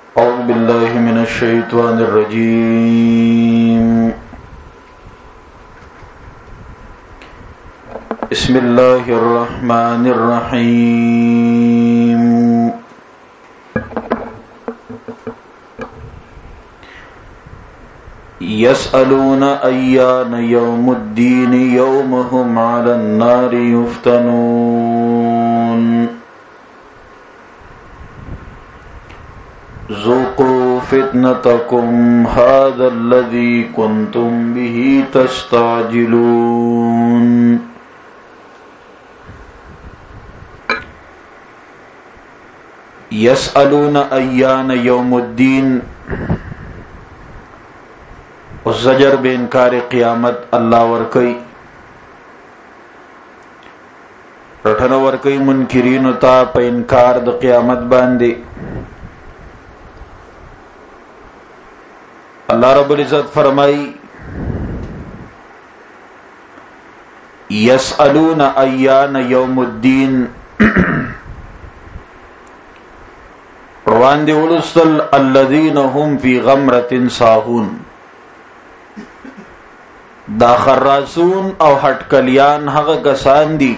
أعوذ بالله من الشيطان الرجيم. بسم الله الرحمن الرحيم. يسألون أيان يوم الدين يوم هم على النار يفتنون. ذوقوا فتنتكم هذا الذي كنتم به تستعجلون. يسألون أيان يوم الدين. الزجر بإنكار قیامت اللہ ورکی رٹھنا ورکی منکرین تا پا انکار دا قیامت باندے. اللہ رب العزت فرمائی یسألون ایان یوم الدین. روان دی ولستل الذین هم فی غمرت ساہون. دا خراسون او ہٹکلیان هغه کسان دي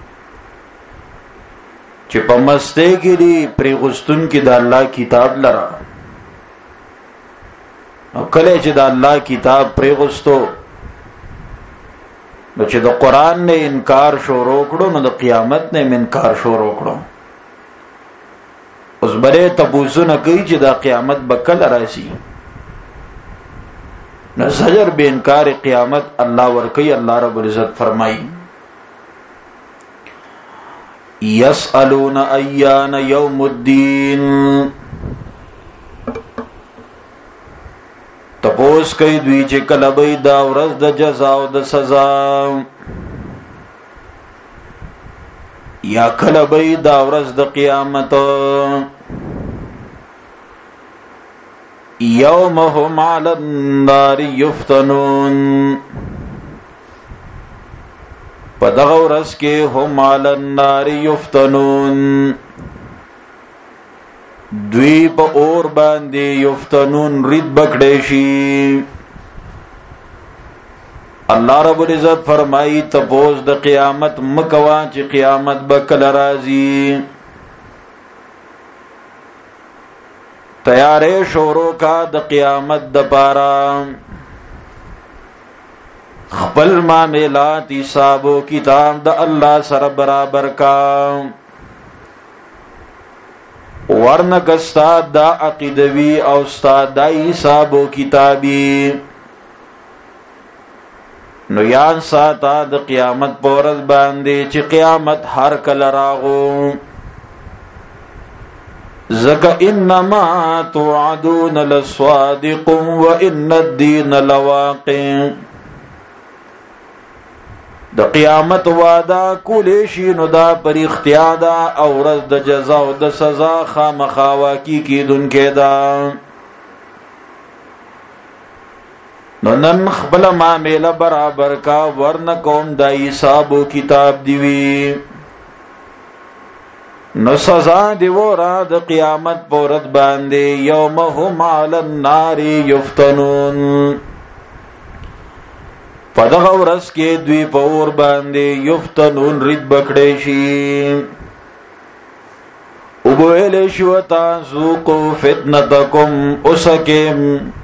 چې په مسته کې دي پری غستون کې د الله کتاب لرا. او کله چې د الله کتاب پری غستو نو چې د قران نه انکار شروع کړو نو د قیامت نه انکار شروع کړو. اوس بره تبوسونه کوي چې د قیامت بکل راشي. نظر بے انکار قیامت اللہ ورکی. اللہ رب العزت فرمائی یسألون ایان یوم الدین. تپوس کئی دوی چه کلبی دا ورځ د جزا او د سزا یا کلبی دا ورځ د قیامت. یوم هم علی النار یفتنون. پا دغه ورځ کې هم علی النار یفتنون دوی په اور باندې یفتنون رید بکړی شي. الله رب العزت فرمایي تپوس د قیامت مکوا چې قیامت به کله راځي. تیارې شروع کا د قیامت د پارا. خپل معاملات حساب و کتاب د الله سره برابر کا. ورنک استاد دا عقیدوی او استاد دا حساب و کتابی نو یان ساتا د قیامت پورز باندې چې قیامت هر کله راغو. زکا انما توعدون لصادق وان الدین لواقع. د قیامت وعده کولی شي نو دا پر اختیار دا او ورځ د جزا او د سزا خامخا واقع کیدونکې ده. نو نن خپل معامله برابر کا ورنه کوم دا حساب و کتاب دی وی نو سزا دی ورا د قیامت پورت باندې. یوم هم علی النار یفتنون. پدغه ورځ کې دوی په اور باندې یفتنون رید بکړی شي. او ویل شو تاسو فتنتکم اسکم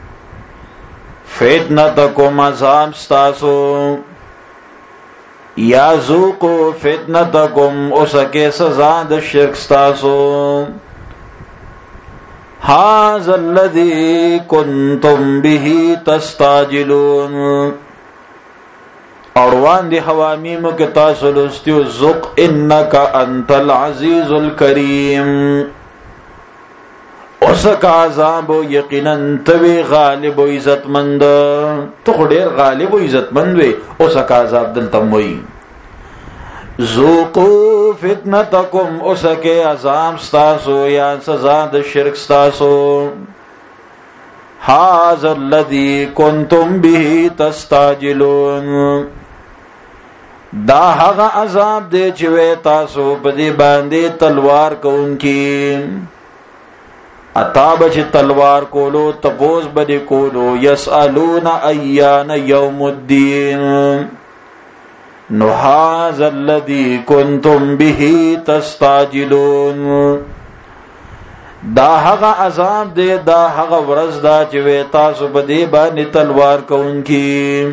فتنتکم عذاب ستاسو یا ذوقوا فتنتکم اسکه سزا د شرک ستاسو. هذا الذي كنتم به تستعجلون. اوروان دی حوامیم کے تاسو لستیو ذق انکا انت العزیز الکریم. اسکا عذاب یقینا توی غالب و عزت مند. تو خودیر غالب و عزت مند وی اسکا عذاب دلتم وی. ذوقو فتنتکم اسکے عذاب ستاسو یا سزا د شرک ستاسو. هذا الذي كنتم به تستعجلون. دا هغه عذاب دی چې وې تاسو په دې باندې تلوار کوونکی اتاب چې تلوار کولو تپوس بده کولو یسالون ایان یوم الدین نو هذا الذی کنتم به تستعجلون دا هغه عذاب دی دا هغه ورځ دا چې تاسو په دې باندې تلوار کوونکی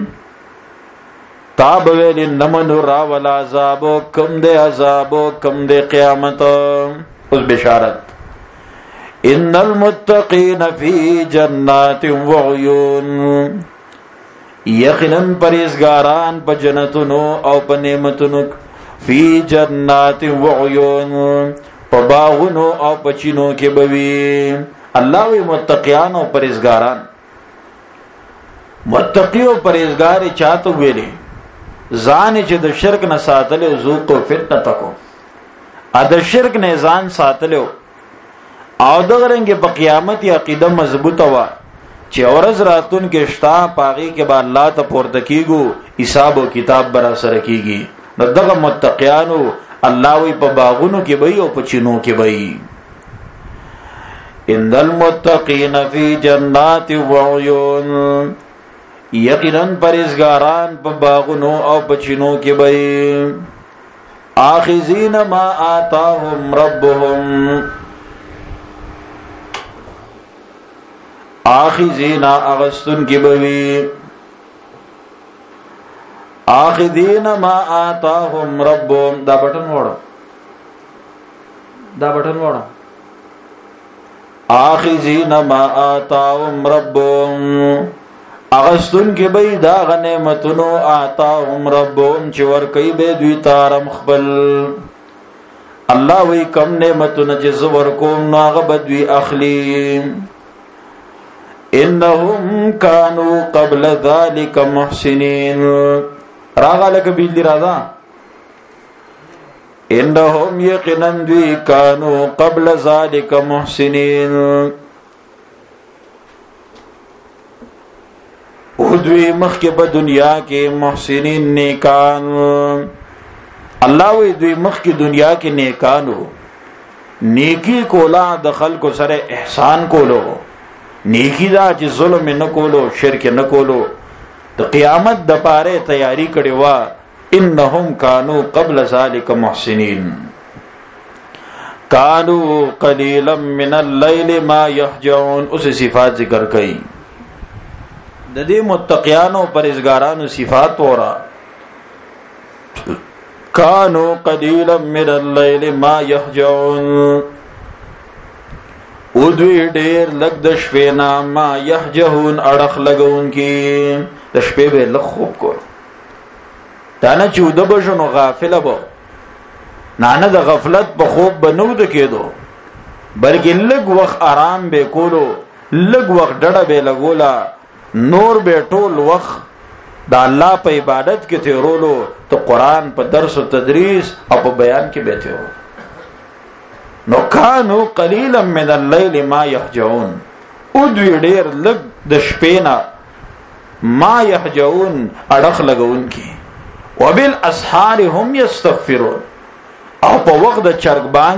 تاب ویل نمن را ولا عذاب کم دے عذاب کم دے قیامت اس بشارت ان المتقین فی جنات وعیون یقینا پرهیزګاران په جنتونو او په نعمتونو فی جنات وعیون په باغونو او په چینو کې بوي الله وی متقیان او پرهیزګاران متقی او پرهیزګار چاته ویلي ځان چې د شرک نه ساتلو ذوق فتنه تکو ا د شرک نه ځان ساتلو او دغه رنګ په قیامت عقیده مضبوطه وا چې اورز راتون کې شتا پاغي کې با الله ته پورته کیګو حساب او کتاب برا سره کیږي نو دغه متقیانو الله وی په باغونو کې وي او په چینو کې وي ان المتقین فی جنات وعیون یقینا پرهیزګاران په باغونو او په چینو کې وي آخذین ما آتاهم ربهم آخذین اغستن کی بوی آخذین ما آتاهم ربهم دا بٹن وڑا آخذین ما آتاهم ربهم اغستن کی بی دا غنیمتنو آتاهم ربهم چور کئی بی دوی تارم خبل اللہ وی کم نعمتن جزور کوم ناغبد دوی اخلیم انهم كانوا قبل ذلك محسنين راغا لك بیلی راضا انهم یقینا دوی كانوا قبل ذلك محسنين دوی مخی په دنیا کې محسنین نیکان الله وی دوی مخی دنیا کې نیکانو نیکی کولا د خلکو سره احسان کولو نیکی دا چې ظلم نه کولو شرک نه کولو د قیامت د پاره تیاری کړي وا انهم كانوا قبل ذلك محسنين كانوا قليلا من الليل ما يهجعون اس صفات ذکر کړي د دې متقیانو پرهیزګارانو صفات ورا كانوا قليلا من الليل ما يهجعون او دوی ډیر لګ د شپې نه ما يهجهون اڑخ لګون کی د شپې به لږ خوب کو دا نه چې د بشنو غافل به نه د غفلت په خوب بنو د کېدو بلکې لږ وخت آرام به کولو لږ وخت ډډه به لګولا نور به ټول وخت د الله په عبادت کې تیرولو ته قران په درس او تدریس او په بیان کې به تیرو نو کانو قلیلا من الليل ما يهجعون او دوی ډیر لږ د شپې نه ما يهجعون اڑخ لګون کی وبالاسحار هم يستغفرون او په وخت د چرګبان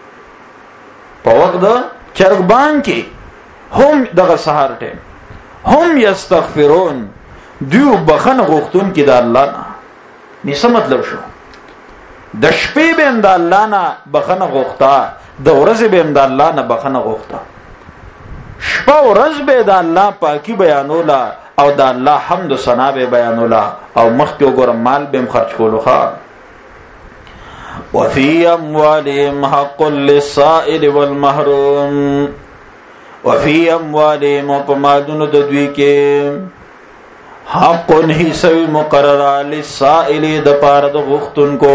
کې هم دغه سحر ټیم هم يستغفرون دیو بخنه غوښتون کې د الله نه نيسه مطلب شو د شپې به د الله نه بخنه غوښتا د ورځې به د الله نه بخنه غوښتا شپه ورځ به د الله پاکي بیانولا او د الله حمد و ثنا به بیانولا او مخکې وګورم مال به خرج کولو ښا وفي اموالهم حق للسائل والمحروم وفي اموالهم وپمادونو د دوی کې حق حصوی مقرر للسائل د پاره د غوښتونکو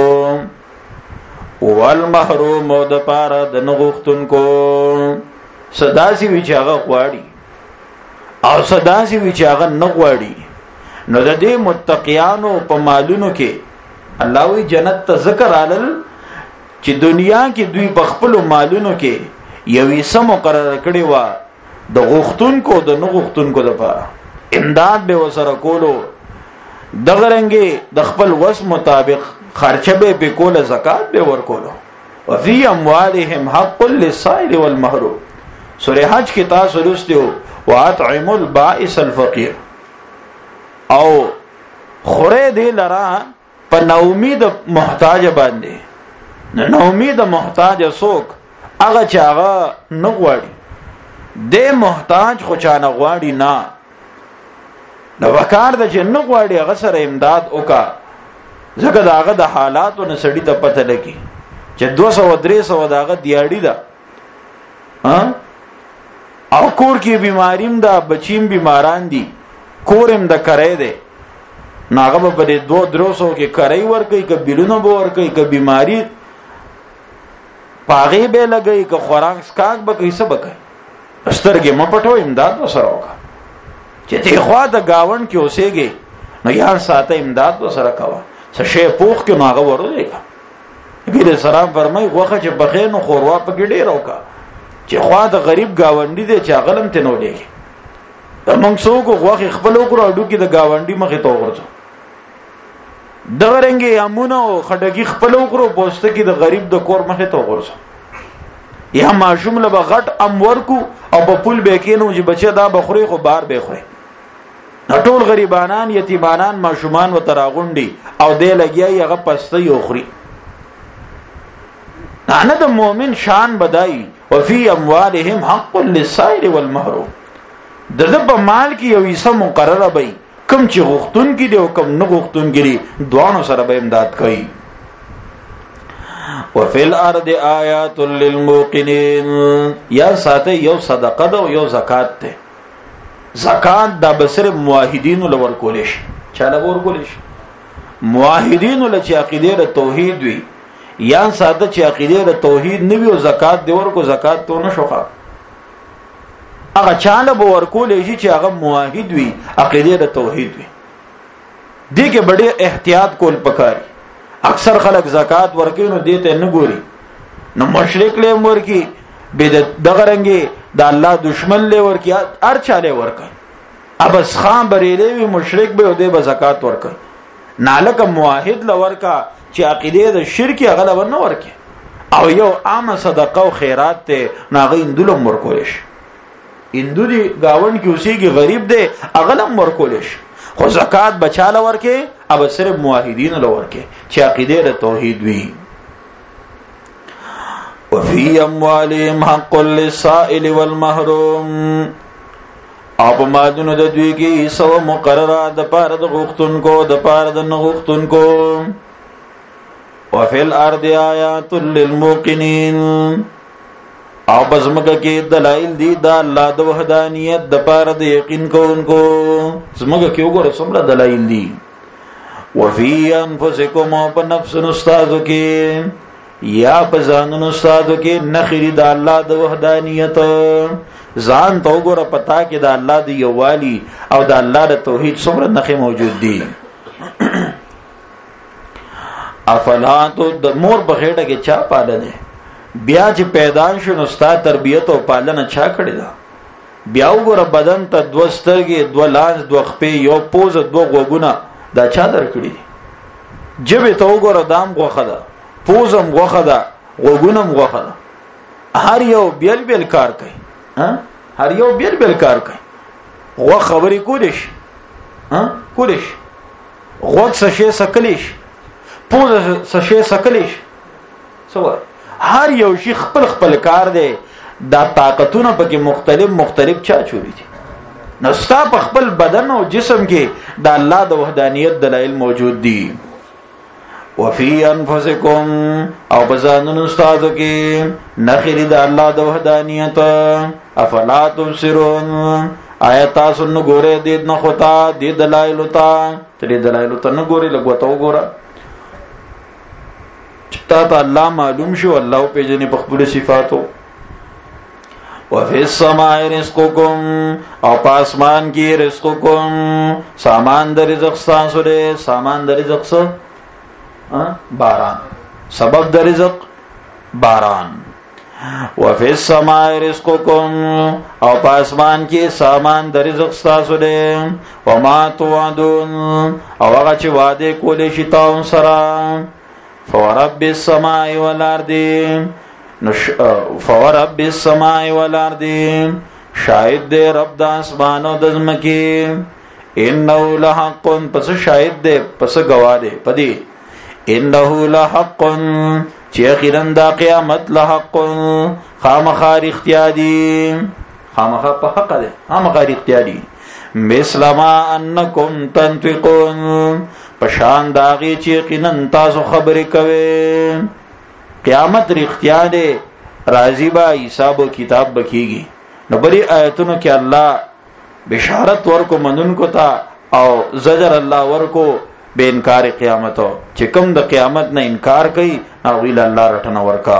والمحروم د پاره د نغوښتونکو صداسي وی چې هغه غواړي او صداسي وی چې هغه نه غواړي نو د دې متقیانو په مالونو کې الله وی جنت ته ذکر علل چې دنیا کې دوی په خپل مالونو کې یوې سم مقرر کړي وا د غوښتونکو د نغوښتونکو لپاره امداد به وسره کولو دغه رنګي د خپل وس مطابق خرچه به په کوله زکات به ور کولو وفي اموالهم حق للسائل والمحروم سورہ حج کې تاسو لوستیو واطعم البائس الفقير او خوره دې لرا په نومید محتاج باندې. نومید محتاج څوک؟ هغه چې هغه نه غواړي، دې محتاج خو چا نه غواړي نه، نو وکړ د چې نه غواړي هغه سره امداد وکا، ځکه دا هغه د حالاتو نه سړی ته پته لګي چې 200-300 داغه دیاړي ده او کور کې بیماریم ده، بچیم بیماران دي، کورم د کرای ده، ناغه په دې 200-300 کې کرای ورکي، ک بیلونه به ورکي، ک بیماری پاغي به لګي، ک خوراک سکاک به کیسه بکای. سترګې مپټو امداد وسره وکا چې ته خوا د گاون کې اوسېږي نو یار ساته امداد وسره کوا، څه شی پوخ کې ناغه ورولېګا. نبی سلام فرمای غوخه چې بخې نو خوروا پکې ډېر وکا چې خوا د غریب گاونډي دی چې غلم ته نو لېږي. موږ څوک غوخه خپل وکړو اډو کې د گاونډي مخې ته ورځو، دغرنګي امونه او خټکی خپل وکړو پوسټ کې د غریب د کور مخې ته ورځو. یا ماشوم له غټ امور کو او په پول به کېنو چې بچي دا بخوري خو بار به خوري. ټول غریبانان یتیمانان ماشومان و تراغونډي او دې لګي هغه پسته یو خوري. نه د مؤمن شان بدای وفي اموالهم حق للسائل والمحروم. دغه په مال کې یو حصہ مقرره وي، کم چې غختون کې دی او کم نه غختون کې دی، دوانو سره به امداد کوي. وفي الارض آیات للموقنین. یا ساته یو صدقه ده او یو زکات ده. زکات دا بسر موحدین لور کولش، چاله ور کولش موحدین له چې عقیده توحید وي، یا ساده چې عقیده توحید نه وي او زکات دی ورکو، زکات ته نه شوخه. هغه چاله به ور کولې چې هغه موحد وي، عقیده توحید وي. دې کې ډېر احتیاط کول پکاري. اکثر خلک زکات ورکینو دې ته نه ګوري، نو مشرک له ورکی به دغه رنګي د الله دشمن له ورکی هر چاله ورکي. ابس خان بریلې وي مشرک به دې به زکات ورکي، نالک موحد له ورکا چې عقیده د شرک غلبه نه ورکي. او یو عام صدقه او خیرات ته ناغې اندلم ورکولش. اندو دی گاون کې اوسېږي غریب دی اغلم ورکولش، خو زکات بچاله ورکه اب صرف موحدین له ورکه چې عقیده د توحید وي. وفي اموالهم حق للسائل والمحروم. اپ ماجنو د دوی کې سو مقرره د پاره د غختونکو د پاره د نغختونکو. وفي الارض آیات للموقنین. او بزمګه کې دلایل دي د الله د وحدانیت د پاره د یقین کوونکو. زمګه کې وګوره څومره دلایل دي. وفي انفسکم او په نفس استادو کې یا په ځانونو استادو کې نخری د الله د وحدانیت. ځان ته وګوره پتا کې د الله د یووالي او د الله د توحید څومره نخې موجود دي. افلا تو د مور بغېټه کې چا پالنه، بیا چې پیدا شو نو ستا تربیت او پالنه چا کړی دا؟ بیا وګوره بدن ته 2 سترګې 2 لاس 2 خپې یو پوزه 2 غوګونه دا چا درکړي؟ جبه ته وګوره دام غوخه ده، پوزم غوخه ده، غوګونم غوخه ده. هر یو بیل بیل کار کوي، هر یو بیل بیل کار کوي. غوخ خبرې کولیش کولیش، غوږ سشي سکلیش، پوزه سشي سکلیش. سوال هر یو شي خپل خپل کار دی. دا طاقتونه پکې مختلف چا چولی دي. نو ستا په خپل بدن او جسم کې د الله د وحدانیت دلایل موجود دي. وفي انفسکم او بزانن استادو کې نخری د الله د وحدانیت. افلا تبصرون. آیا تاسو نو ګوره دې نه خطا دې دلایل ته، ترې دلایل ته نه ګوري، لګوته وګوره تا الله معلوم شو، الله په جن په خپل صفاتو. وفي السماء رزقكم او پاسمان کې رزقكم، سامان د رزق تاسو لري. سامان د رزق څه؟ باران. سبب د رزق باران. وفي السماء رزقكم او پاسمان کې سامان د رزق تاسو لري. وما توعدون او هغه چې وعده کولې شي تاسو سره. فورب السماء والارض. فورب السماء والارض شاهد دے رب د اسمان او د زمکی انه لحق پس شاهد دے پس گواه دے پدی انه لحق چې اخیراً دا قیامت لحق خامخار اختیادی خامخار په حق ده خامخار اختیادی مثل ما انکم تنطقون پشان داغی چې یقینا تاسو خبرې کوي قیامت اختیا ده راضی با حساب و کتاب بکیږي نو بری آیتونو کې الله بشارت ورکو منونکو تا او زجر الله ورکو بے انکار قیامت چې کوم د قیامت نه انکار کوي او ویل الله رټنه ورکا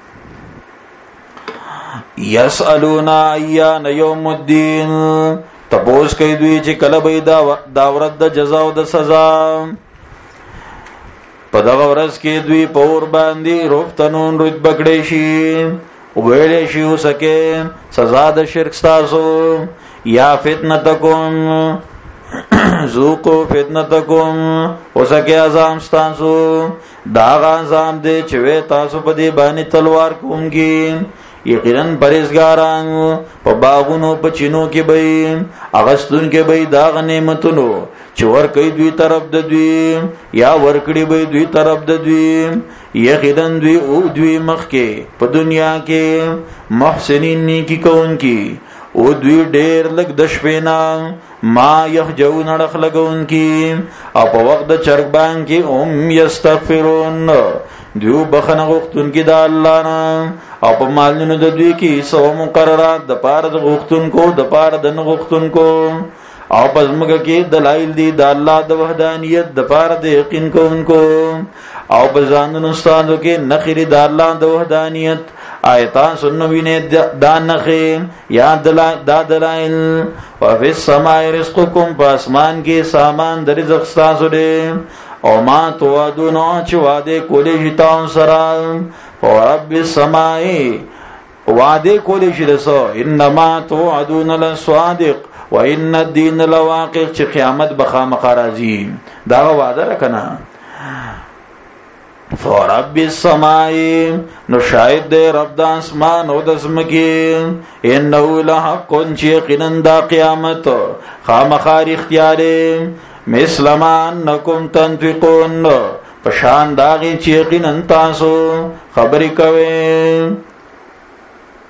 یسالون ایان یوم الدین تپوس کوي دوی چې کله به دا ورځ د جزا او د سزا په دغه ورځ کې دوی پور باندې روفتنون رد بکړې شي او ویلې شي وسکه سزا د شرک تاسو یا فتنتکم ذوقوا فتنتکم وسکه عذاب تاسو دا عذاب دې چې تاسو په دې باندې تلوار کوونکی یقینا پرهیزګاران په باغونو په چینو کې به اغستون کې به دا غنیمتونو چې ور کوي دوی طرف د دوی یا ور کړی به دوی طرف د دوی یقینا دوی او دوی مخ کې په دنیا کې محسنین نیکی کوونکی او دوی ډیر لګ د شپینا ما یحجون اڑخ لګونکی او په وخت د چرګ باندې یستغفرون دیو بخنه غوښتونکي د الله نه او په مالونو د دوی کې سو مقررات د پاره د غوښتونکو د پاره د نه غوښتونکو او پس موږ کې دلایل دي د الله د وحدانیت د پاره د یقین کوونکو او بزاندن استادو کې نخری د الله د وحدانیت آیتان سنوینه دا نخی یا دلائل وفی السماء رزقکم پا اسمان کی سامان در رزق ستاسو دے او ما توادون چه وعده کولی شتاون سرال ورب السماء وعده کولی شدسو انما توعدون لصادق و ان الدین لواقع چه قیامت بخام خارازی دا وعده رکنا فورب السماء نو شاید دے رب دا اسمان او دسمکی انہو لحق چیقنن دا قیامت خامخار اختیاری مثل ما انکم تنطقون پشان داغی چیقنن تاسو خبری کوئے